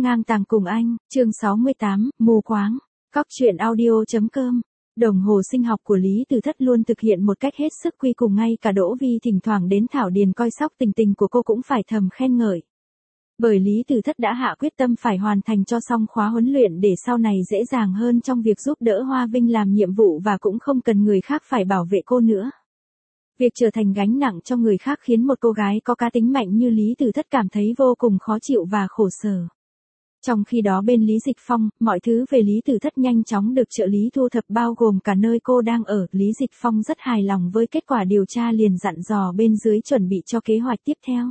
Ngang tàng cùng anh, chương 68, mù quáng. Cóc truyện audio.com. Đồng hồ sinh học của Lý Từ Thất luôn thực hiện một cách hết sức quy củ, ngay cả Đỗ Vi thỉnh thoảng đến Thảo Điền coi sóc tình tình của cô cũng phải thầm khen ngợi. Bởi Lý Từ Thất đã hạ quyết tâm phải hoàn thành cho xong khóa huấn luyện để sau này dễ dàng hơn trong việc giúp đỡ Hoa Vinh làm nhiệm vụ và cũng không cần người khác phải bảo vệ cô nữa. Việc trở thành gánh nặng cho người khác khiến một cô gái có cá tính mạnh như Lý Từ Thất cảm thấy vô cùng khó chịu và khổ sở. Trong khi đó bên Lý Dịch Phong, mọi thứ về Lý Từ Thất nhanh chóng được trợ lý thu thập bao gồm cả nơi cô đang ở. Lý Dịch Phong rất hài lòng với kết quả điều tra, liền dặn dò bên dưới chuẩn bị cho kế hoạch tiếp theo.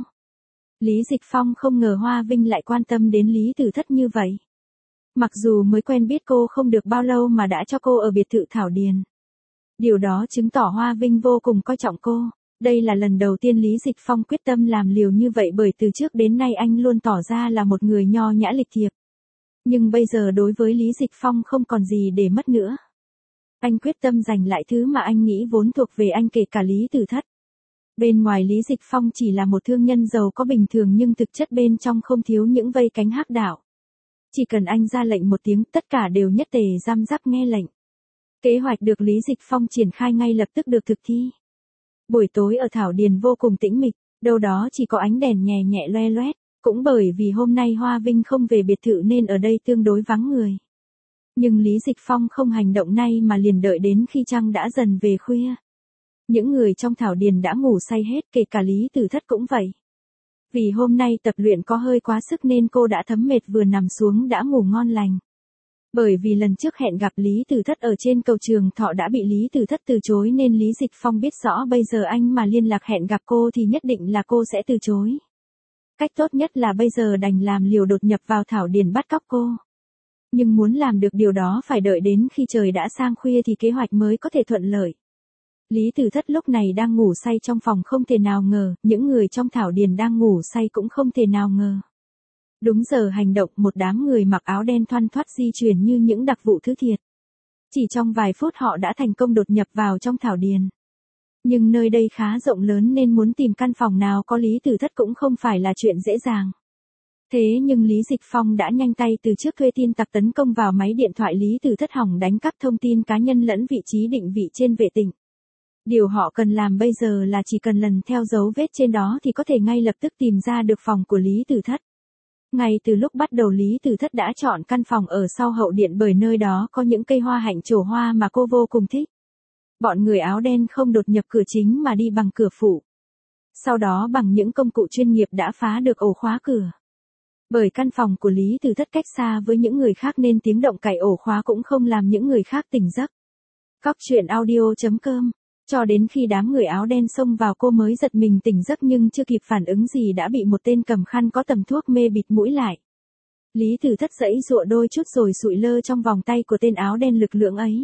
Lý Dịch Phong không ngờ Hoa Vinh lại quan tâm đến Lý Từ Thất như vậy. Mặc dù mới quen biết cô không được bao lâu mà đã cho cô ở biệt thự Thảo Điền. Điều đó chứng tỏ Hoa Vinh vô cùng coi trọng cô. Đây là lần đầu tiên Lý Dịch Phong quyết tâm làm liều như vậy, bởi từ trước đến nay anh luôn tỏ ra là một người nho nhã lịch thiệp. Nhưng bây giờ đối với Lý Dịch Phong không còn gì để mất nữa. Anh quyết tâm giành lại thứ mà anh nghĩ vốn thuộc về anh, kể cả Lý Từ Thất. Bên ngoài Lý Dịch Phong chỉ là một thương nhân giàu có bình thường, nhưng thực chất bên trong không thiếu những vây cánh hắc đạo. Chỉ cần anh ra lệnh một tiếng, tất cả đều nhất tề răm rắp nghe lệnh. Kế hoạch được Lý Dịch Phong triển khai ngay lập tức được thực thi. Buổi tối ở Thảo Điền vô cùng tĩnh mịch, đâu đó chỉ có ánh đèn nhẹ nhẹ loe loét. Cũng bởi vì hôm nay Hoa Vinh không về biệt thự nên ở đây tương đối vắng người. Nhưng Lý Dịch Phong không hành động nay mà liền đợi đến khi trăng đã dần về khuya. Những người trong Thảo Điền đã ngủ say hết, kể cả Lý Từ Thất cũng vậy. Vì hôm nay tập luyện có hơi quá sức nên cô đã thấm mệt, vừa nằm xuống đã ngủ ngon lành. Bởi vì lần trước hẹn gặp Lý Từ Thất ở trên cầu Trường Thọ đã bị Lý Từ Thất từ chối nên Lý Dịch Phong biết rõ bây giờ anh mà liên lạc hẹn gặp cô thì nhất định là cô sẽ từ chối. Cách tốt nhất là bây giờ đành làm liều đột nhập vào Thảo Điền bắt cóc cô. Nhưng muốn làm được điều đó phải đợi đến khi trời đã sang khuya thì kế hoạch mới có thể thuận lợi. Lý Từ Thất lúc này đang ngủ say trong phòng, không thể nào ngờ, những người trong Thảo Điền đang ngủ say cũng không thể nào ngờ. Đúng giờ hành động, một đám người mặc áo đen thoăn thoắt di chuyển như những đặc vụ thứ thiệt. Chỉ trong vài phút họ đã thành công đột nhập vào trong Thảo Điền. Nhưng nơi đây khá rộng lớn nên muốn tìm căn phòng nào có Lý Từ Thất cũng không phải là chuyện dễ dàng. Thế nhưng Lý Dịch Phong đã nhanh tay từ trước thuê tin tặc tấn công vào máy điện thoại Lý Từ Thất, hỏng đánh cắp thông tin cá nhân lẫn vị trí định vị trên vệ tinh. Điều họ cần làm bây giờ là chỉ cần lần theo dấu vết trên đó thì có thể ngay lập tức tìm ra được phòng của Lý Từ Thất. Ngay từ lúc bắt đầu Lý Từ Thất đã chọn căn phòng ở sau hậu điện bởi nơi đó có những cây hoa hạnh trổ hoa mà cô vô cùng thích. Bọn người áo đen không đột nhập cửa chính mà đi bằng cửa phụ. Sau đó bằng những công cụ chuyên nghiệp đã phá được ổ khóa cửa. Bởi căn phòng của Lý Từ Thất cách xa với những người khác nên tiếng động cày ổ khóa cũng không làm những người khác tỉnh giấc. Cóc truyện audio.com. Cho đến khi đám người áo đen xông vào cô mới giật mình tỉnh giấc, nhưng chưa kịp phản ứng gì đã bị một tên cầm khăn có tầm thuốc mê bịt mũi lại. Lý Từ Thất giãy giụa đôi chút rồi sụi lơ trong vòng tay của tên áo đen lực lưỡng ấy.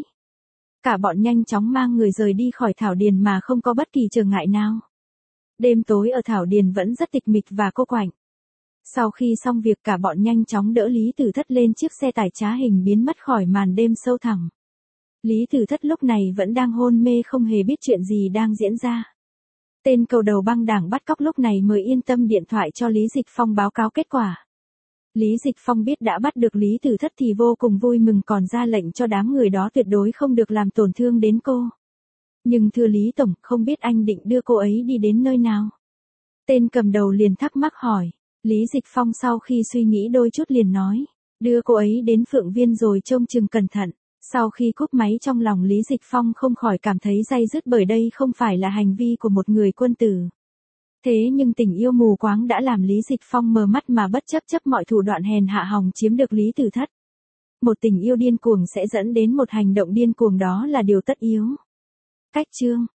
Cả bọn nhanh chóng mang người rời đi khỏi Thảo Điền mà không có bất kỳ trở ngại nào. Đêm tối ở Thảo Điền vẫn rất tịch mịch và cô quạnh. Sau khi xong việc cả bọn nhanh chóng đỡ Lý Từ Thất lên chiếc xe tải trá hình biến mất khỏi màn đêm sâu thẳm. Lý Từ Thất lúc này vẫn đang hôn mê không hề biết chuyện gì đang diễn ra. Tên cầu đầu băng đảng bắt cóc lúc này mới yên tâm điện thoại cho Lý Dịch Phong báo cáo kết quả. Lý Dịch Phong biết đã bắt được Lý Từ Thất thì vô cùng vui mừng, còn ra lệnh cho đám người đó tuyệt đối không được làm tổn thương đến cô. Nhưng thưa Lý Tổng, không biết anh định đưa cô ấy đi đến nơi nào? Tên cầm đầu liền thắc mắc hỏi. Lý Dịch Phong sau khi suy nghĩ đôi chút liền nói. Đưa cô ấy đến Phượng Viên rồi trông chừng cẩn thận. Sau khi cúp máy trong lòng Lý Dịch Phong không khỏi cảm thấy day dứt, bởi đây không phải là hành vi của một người quân tử. Thế nhưng tình yêu mù quáng đã làm Lý Dịch Phong mờ mắt mà bất chấp mọi thủ đoạn hèn hạ hòng chiếm được Lý Từ Thất. Một tình yêu điên cuồng sẽ dẫn đến một hành động điên cuồng, đó là điều tất yếu. Cách chương